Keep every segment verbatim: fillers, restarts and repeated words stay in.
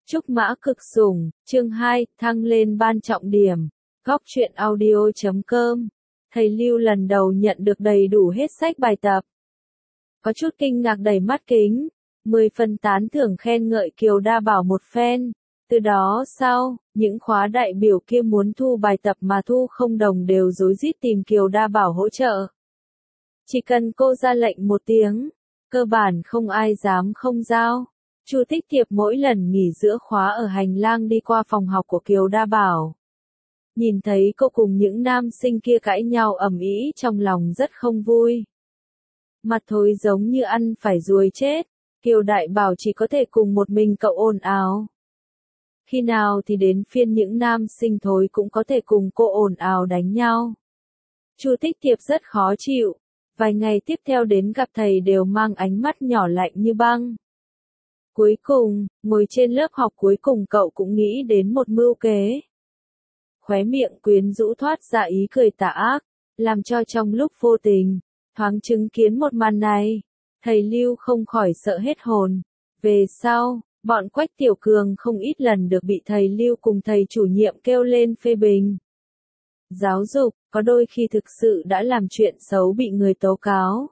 Trúc Mã Cực Sủng, chương hai, thăng lên ban trọng điểm. Góc truyện audio chấm com. Thầy Lưu lần đầu nhận được đầy đủ hết sách bài tập. Có chút kinh ngạc đầy mắt kính. Mười phần tán thưởng khen ngợi Kiều Đa Bảo một phen. Từ đó sau, những khóa đại biểu kia muốn thu bài tập mà thu không đồng đều rối rít tìm Kiều Đa Bảo hỗ trợ. Chỉ cần cô ra lệnh một tiếng, cơ bản không ai dám không giao. Chu Tích Thiệp mỗi lần nghỉ giữa khóa ở hành lang đi qua phòng học của Kiều Đa Bảo. Nhìn thấy cô cùng những nam sinh kia cãi nhau ầm ĩ, trong lòng rất không vui. Mặt thối giống như ăn phải ruồi chết, Kiều Đại Bảo chỉ có thể cùng một mình cậu ồn ào. Khi nào thì đến phiên những nam sinh thối cũng có thể cùng cô ồn ào đánh nhau. Chu Tích Thiệp rất khó chịu, vài ngày tiếp theo đến gặp thầy đều mang ánh mắt nhỏ lạnh như băng. Cuối cùng, ngồi trên lớp học cuối cùng cậu cũng nghĩ đến một mưu kế. Khóe miệng quyến rũ thoát ra ý cười tà ác, làm cho trong lúc vô tình, thoáng chứng kiến một màn này, thầy Lưu không khỏi sợ hết hồn. Về sau, bọn Quách Tiểu Cường không ít lần được bị thầy Lưu cùng thầy chủ nhiệm kêu lên phê bình. Giáo dục, có đôi khi thực sự đã làm chuyện xấu bị người tố cáo.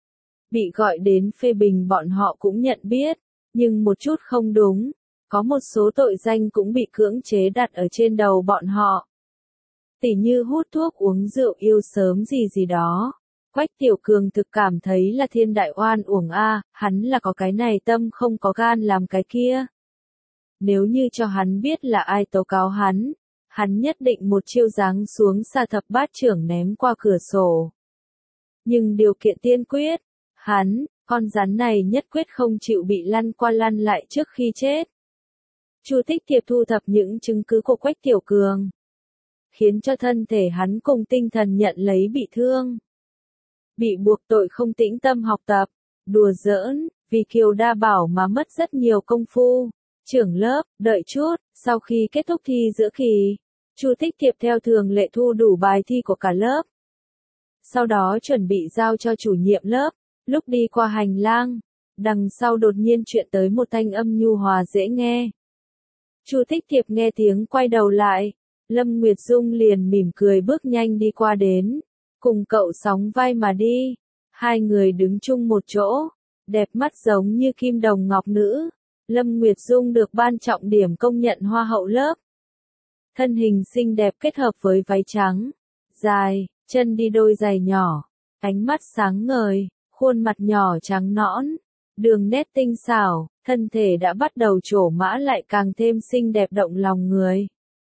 Bị gọi đến phê bình bọn họ cũng nhận biết. Nhưng một chút không đúng, có một số tội danh cũng bị cưỡng chế đặt ở trên đầu bọn họ. Tỉ như hút thuốc uống rượu yêu sớm gì gì đó. Quách Tiểu Cường thực cảm thấy là thiên đại oan uổng a, hắn là có cái này tâm không có gan làm cái kia. Nếu như cho hắn biết là ai tố cáo hắn, hắn nhất định một chiêu giáng xuống sa thập bát trưởng ném qua cửa sổ. Nhưng điều kiện tiên quyết, hắn, con rắn này nhất quyết không chịu bị lăn qua lăn lại trước khi chết. Chu Tích Thiệp thu thập những chứng cứ của Quách Tiểu Cường, khiến cho thân thể hắn cùng tinh thần nhận lấy bị thương. Bị buộc tội không tĩnh tâm học tập, đùa giỡn, vì Kiều Đa Bảo mà mất rất nhiều công phu. Trưởng lớp, đợi chút, sau khi kết thúc thi giữa kỳ, Chu Tích Thiệp theo thường lệ thu đủ bài thi của cả lớp. Sau đó chuẩn bị giao cho chủ nhiệm lớp. Lúc đi qua hành lang, đằng sau đột nhiên chuyện tới một thanh âm nhu hòa dễ nghe. Chu Tích Thiệp nghe tiếng quay đầu lại, Lâm Nguyệt Dung liền mỉm cười bước nhanh đi qua đến, cùng cậu sóng vai mà đi. Hai người đứng chung một chỗ, đẹp mắt giống như kim đồng ngọc nữ. Lâm Nguyệt Dung được ban trọng điểm công nhận hoa hậu lớp. Thân hình xinh đẹp kết hợp với váy trắng, dài, chân đi đôi giày nhỏ, ánh mắt sáng ngời. Khuôn mặt nhỏ trắng nõn, đường nét tinh xảo, thân thể đã bắt đầu trổ mã lại càng thêm xinh đẹp động lòng người.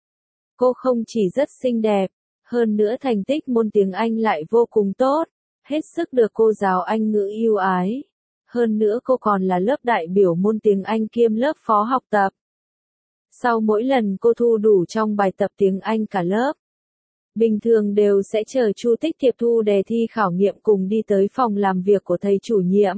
Cô không chỉ rất xinh đẹp, hơn nữa thành tích môn tiếng Anh lại vô cùng tốt, hết sức được cô giáo Anh ngữ yêu ái. Hơn nữa cô còn là lớp đại biểu môn tiếng Anh kiêm lớp phó học tập. Sau mỗi lần cô thu đủ trong bài tập tiếng Anh cả lớp, bình thường đều sẽ chờ Chu Tích Thiệp thu đề thi khảo nghiệm cùng đi tới phòng làm việc của thầy chủ nhiệm.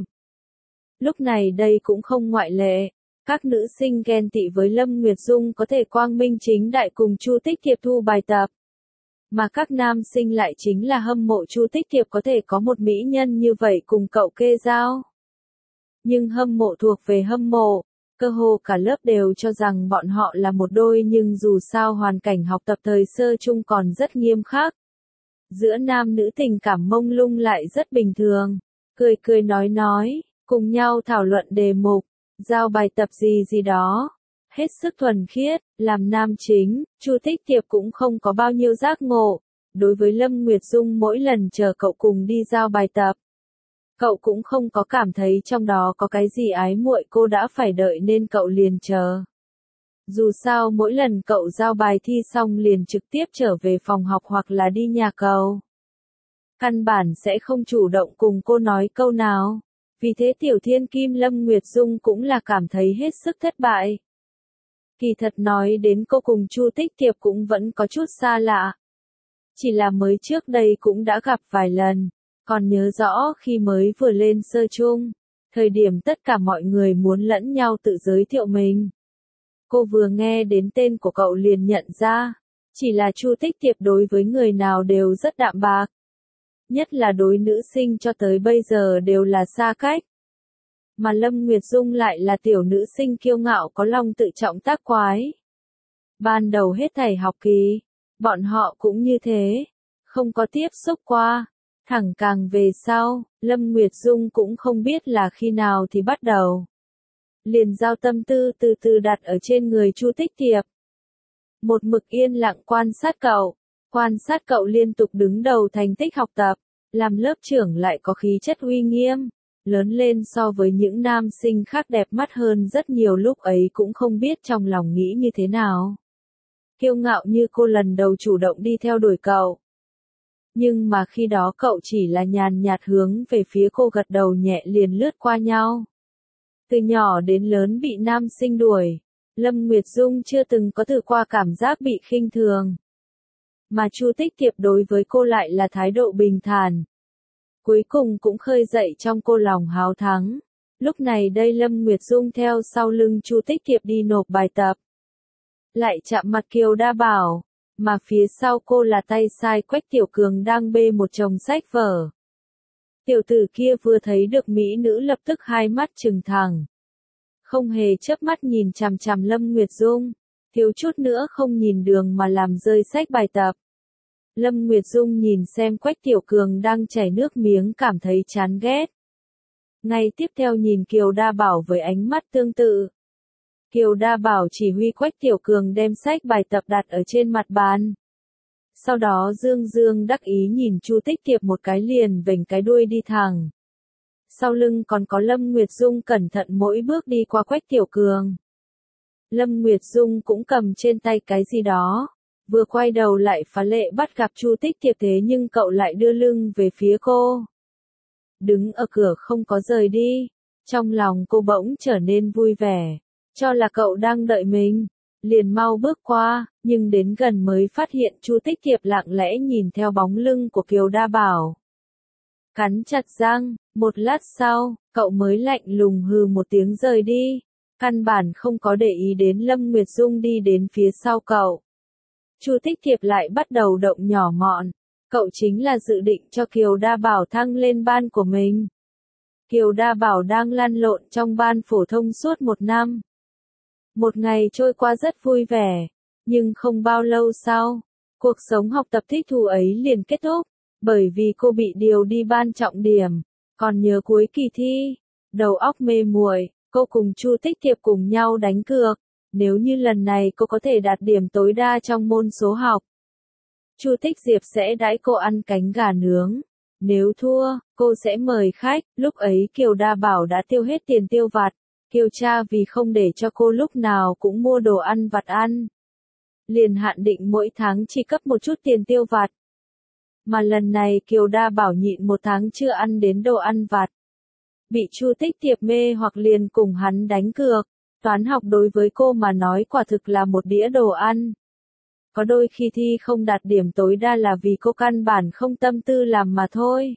Lúc này đây cũng không ngoại lệ, các nữ sinh ghen tị với Lâm Nguyệt Dung có thể quang minh chính đại cùng Chu Tích Thiệp thu bài tập. Mà các nam sinh lại chính là hâm mộ Chu Tích Thiệp có thể có một mỹ nhân như vậy cùng cậu kê giao. Nhưng hâm mộ thuộc về hâm mộ. Cơ hồ cả lớp đều cho rằng bọn họ là một đôi nhưng dù sao hoàn cảnh học tập thời sơ chung còn rất nghiêm khắc. Giữa nam nữ tình cảm mông lung lại rất bình thường. Cười cười nói nói, cùng nhau thảo luận đề mục, giao bài tập gì gì đó. Hết sức thuần khiết, làm nam chính, Chu Tích Thiệp cũng không có bao nhiêu giác ngộ. Đối với Lâm Nguyệt Dung mỗi lần chờ cậu cùng đi giao bài tập, cậu cũng không có cảm thấy trong đó có cái gì ái muội, cô đã phải đợi nên cậu liền chờ. Dù sao mỗi lần cậu giao bài thi xong liền trực tiếp trở về phòng học hoặc là đi nhà cầu. Căn bản sẽ không chủ động cùng cô nói câu nào. Vì thế Tiểu Thiên Kim Lâm Nguyệt Dung cũng là cảm thấy hết sức thất bại. Kỳ thật nói đến cô cùng Chu Tích Thiệp cũng vẫn có chút xa lạ. Chỉ là mới trước đây cũng đã gặp vài lần. Còn nhớ rõ khi mới vừa lên sơ chung, thời điểm tất cả mọi người muốn lẫn nhau tự giới thiệu mình. Cô vừa nghe đến tên của cậu liền nhận ra, chỉ là Chu Tích Thiệp đối với người nào đều rất đạm bạc. Nhất là đối nữ sinh cho tới bây giờ đều là xa cách. Mà Lâm Nguyệt Dung lại là tiểu nữ sinh kiêu ngạo có lòng tự trọng tác quái. Ban đầu hết thảy học kỳ, bọn họ cũng như thế, không có tiếp xúc qua. Thẳng càng về sau, Lâm Nguyệt Dung cũng không biết là khi nào thì bắt đầu. Liền giao tâm tư từ từ đặt ở trên người Chu Tích Tiệp. Một mực yên lặng quan sát cậu, quan sát cậu liên tục đứng đầu thành tích học tập, làm lớp trưởng lại có khí chất uy nghiêm, lớn lên so với những nam sinh khác đẹp mắt hơn rất nhiều, lúc ấy cũng không biết trong lòng nghĩ như thế nào. Kiêu ngạo như cô lần đầu chủ động đi theo đuổi cậu. Nhưng mà khi đó cậu chỉ là nhàn nhạt hướng về phía cô gật đầu nhẹ liền lướt qua nhau. Từ nhỏ đến lớn bị nam sinh đuổi, Lâm Nguyệt Dung chưa từng có thử qua cảm giác bị khinh thường. Mà Chu Tích Tiệp đối với cô lại là thái độ bình thản. Cuối cùng cũng khơi dậy trong cô lòng háo thắng. Lúc này đây Lâm Nguyệt Dung theo sau lưng Chu Tích Tiệp đi nộp bài tập. Lại chạm mặt Kiều Đa Bảo, mà phía sau cô là tay sai Quách Tiểu Cường đang bê một chồng sách vở. Tiểu tử kia vừa thấy được mỹ nữ lập tức hai mắt trừng thẳng. Không hề chớp mắt nhìn chằm chằm Lâm Nguyệt Dung, thiếu chút nữa không nhìn đường mà làm rơi sách bài tập. Lâm Nguyệt Dung nhìn xem Quách Tiểu Cường đang chảy nước miếng cảm thấy chán ghét. Ngay tiếp theo nhìn Kiều Đa Bảo với ánh mắt tương tự. Kiều Đa Bảo chỉ huy Quách Tiểu Cường đem sách bài tập đặt ở trên mặt bàn. Sau đó dương dương đắc ý nhìn Chu Tích Tiệp một cái liền vểnh cái đuôi đi thẳng. Sau lưng còn có Lâm Nguyệt Dung cẩn thận mỗi bước đi qua Quách Tiểu Cường. Lâm Nguyệt Dung cũng cầm trên tay cái gì đó, vừa quay đầu lại phá lệ bắt gặp Chu Tích Tiệp, thế nhưng cậu lại đưa lưng về phía cô. Đứng ở cửa không có rời đi, trong lòng cô bỗng trở nên vui vẻ, cho là cậu đang đợi mình, liền mau bước qua, nhưng đến gần mới phát hiện Chu Tích Tiệp lặng lẽ nhìn theo bóng lưng của Kiều Đa Bảo. Cắn chặt răng, một lát sau, cậu mới lạnh lùng hừ một tiếng rời đi, căn bản không có để ý đến Lâm Nguyệt Dung đi đến phía sau cậu. Chu Tích Tiệp lại bắt đầu động nhỏ mọn, cậu chính là dự định cho Kiều Đa Bảo thăng lên ban của mình. Kiều Đa Bảo đang lăn lộn trong ban phổ thông suốt một năm. Một ngày trôi qua rất vui vẻ, nhưng không bao lâu sau, cuộc sống học tập thích thú ấy liền kết thúc, bởi vì cô bị điều đi ban trọng điểm. Còn nhớ cuối kỳ thi, đầu óc mê muội, cô cùng Chu Tích Tiệp cùng nhau đánh cược, nếu như lần này cô có thể đạt điểm tối đa trong môn số học, Chu Tích Diệp sẽ đãi cô ăn cánh gà nướng. Nếu thua, cô sẽ mời khách. Lúc ấy Kiều Đa Bảo đã tiêu hết tiền tiêu vặt. Kiều cha vì không để cho cô lúc nào cũng mua đồ ăn vặt ăn, liền hạn định mỗi tháng chỉ cấp một chút tiền tiêu vặt. Mà lần này Kiều Đa Bảo nhịn một tháng chưa ăn đến đồ ăn vặt. Bị Chu Tích Tiệp mê hoặc liền cùng hắn đánh cược. Toán học đối với cô mà nói quả thực là một đĩa đồ ăn. Có đôi khi thi không đạt điểm tối đa là vì cô căn bản không tâm tư làm mà thôi.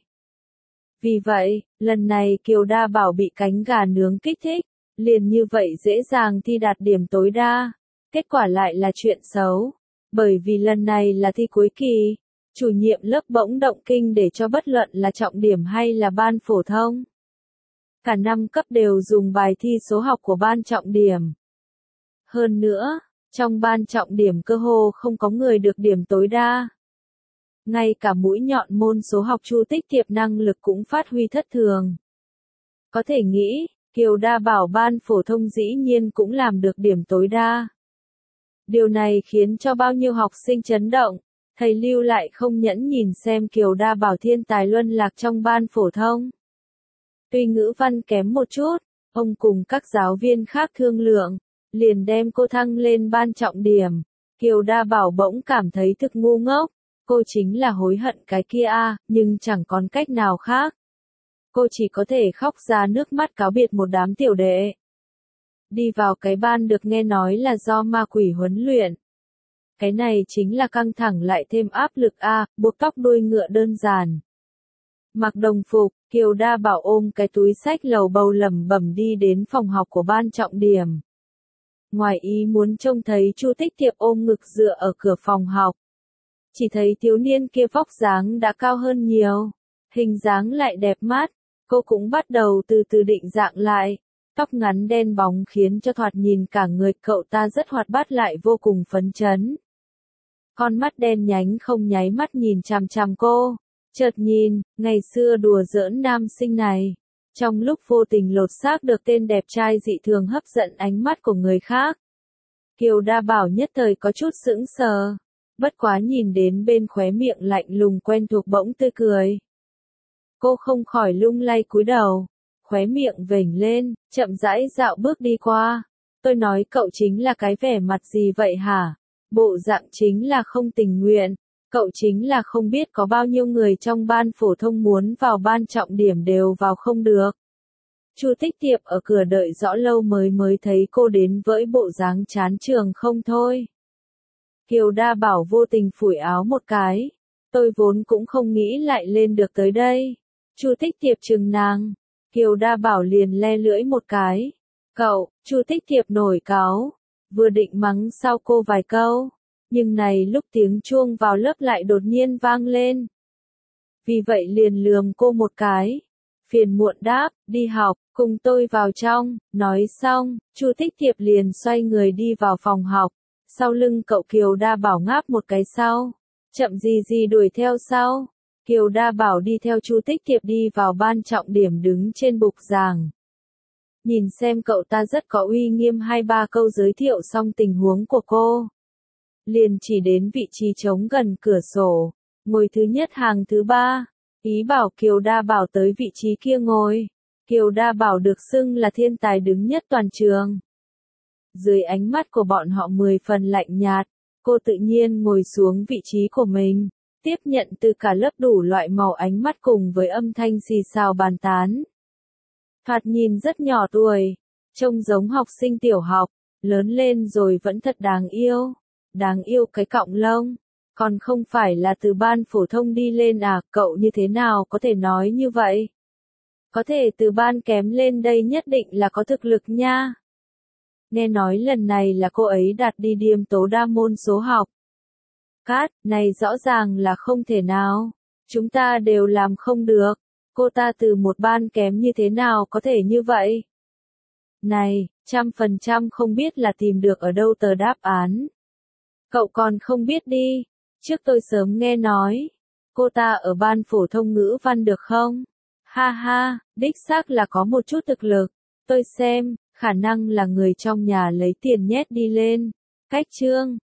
Vì vậy, lần này Kiều Đa Bảo bị cánh gà nướng kích thích, liền như vậy dễ dàng thi đạt điểm tối đa. Kết quả lại là chuyện xấu, bởi vì lần này là thi cuối kỳ, chủ nhiệm lớp bỗng động kinh để cho bất luận là trọng điểm hay là ban phổ thông. Cả năm cấp đều dùng bài thi số học của ban trọng điểm. Hơn nữa, trong ban trọng điểm cơ hồ không có người được điểm tối đa. Ngay cả mũi nhọn môn số học Chu Tích Tiệp năng lực cũng phát huy thất thường. Có thể nghĩ, Kiều Đa Bảo ban phổ thông dĩ nhiên cũng làm được điểm tối đa. Điều này khiến cho bao nhiêu học sinh chấn động, thầy Lưu lại không nhẫn nhìn xem Kiều Đa Bảo thiên tài luân lạc trong ban phổ thông. Tuy ngữ văn kém một chút, ông cùng các giáo viên khác thương lượng, liền đem cô thăng lên ban trọng điểm. Kiều Đa Bảo bỗng cảm thấy thực ngu ngốc, cô chính là hối hận cái kia a, nhưng chẳng còn cách nào khác. Cô chỉ có thể khóc ra nước mắt cáo biệt một đám tiểu đệ. Đi vào cái ban được nghe nói là do ma quỷ huấn luyện. Cái này chính là căng thẳng lại thêm áp lực a, buộc tóc đuôi ngựa đơn giản. Mặc đồng phục, Kiều Đa Bảo ôm cái túi sách lầu bầu lẩm bẩm đi đến phòng học của ban trọng điểm. Ngoài ý muốn trông thấy Chu Tích Tiệp ôm ngực dựa ở cửa phòng học. Chỉ thấy thiếu niên kia vóc dáng đã cao hơn nhiều, hình dáng lại đẹp mắt, Cô cũng bắt đầu từ từ định dạng lại. Tóc ngắn đen bóng khiến cho thoạt nhìn cả người cậu ta rất hoạt bát lại vô cùng phấn chấn. Con mắt đen nhánh không nháy mắt nhìn chằm chằm cô. Chợt nhìn, ngày xưa đùa giỡn nam sinh này. Trong lúc vô tình lột xác được tên đẹp trai dị thường hấp dẫn ánh mắt của người khác. Kiều Đa Bảo nhất thời có chút sững sờ. Bất quá nhìn đến bên khóe miệng lạnh lùng quen thuộc bỗng tươi cười. Cô không khỏi lung lay cúi đầu. Khóe miệng vểnh lên, chậm rãi dạo bước đi qua. Tôi nói cậu chính là cái vẻ mặt gì vậy hả? Bộ dạng chính là không tình nguyện. Cậu chính là không biết có bao nhiêu người trong ban phổ thông muốn vào ban trọng điểm đều vào không được. Chu Tích Tiệp ở cửa đợi rõ lâu mới mới thấy cô đến với bộ dáng chán trường không thôi. Kiều Đa Bảo vô tình phủi áo một cái. Tôi vốn cũng không nghĩ lại lên được tới đây. Chu Tích Tiệp trừng nàng. Kiều Đa Bảo liền le lưỡi một cái. Cậu, Chu Tích Tiệp nổi cáu. Vừa định mắng sau cô vài câu. Nhưng này lúc tiếng chuông vào lớp lại đột nhiên vang lên. Vì vậy liền lườm cô một cái. Phiền muộn đáp, đi học, cùng tôi vào trong. Nói xong, Chu Tích Tiệp liền xoay người đi vào phòng học. Sau lưng cậu Kiều Đa Bảo ngáp một cái sau. Chậm gì gì đuổi theo sau. Kiều Đa Bảo đi theo Chu Tích Tiệp đi vào ban trọng điểm đứng trên bục giảng. Nhìn xem cậu ta rất có uy nghiêm hai ba câu giới thiệu xong tình huống của cô. Liền chỉ đến vị trí trống gần cửa sổ, ngồi thứ nhất hàng thứ ba, ý bảo Kiều Đa Bảo tới vị trí kia ngồi. Kiều Đa Bảo được xưng là thiên tài đứng nhất toàn trường. Dưới ánh mắt của bọn họ mười phần lạnh nhạt, cô tự nhiên ngồi xuống vị trí của mình, tiếp nhận từ cả lớp đủ loại màu ánh mắt cùng với âm thanh xì xào bàn tán. Thoạt nhìn rất nhỏ tuổi, trông giống học sinh tiểu học, lớn lên rồi vẫn thật đáng yêu. Đáng yêu cái cọng lông, còn không phải là từ ban phổ thông đi lên à, cậu như thế nào có thể nói như vậy? Có thể từ ban kém lên đây nhất định là có thực lực nha. Nghe nói lần này là cô ấy đạt đi điểm tố đa môn số học. Cát, này rõ ràng là không thể nào. Chúng ta đều làm không được. Cô ta từ một ban kém như thế nào có thể như vậy? Này, trăm phần trăm không biết là tìm được ở đâu tờ đáp án. Cậu còn không biết đi, trước tôi sớm nghe nói, cô ta ở ban phổ thông ngữ văn được không? Ha ha, đích xác là có một chút thực lực, tôi xem, khả năng là người trong nhà lấy tiền nhét đi lên. Cách chương,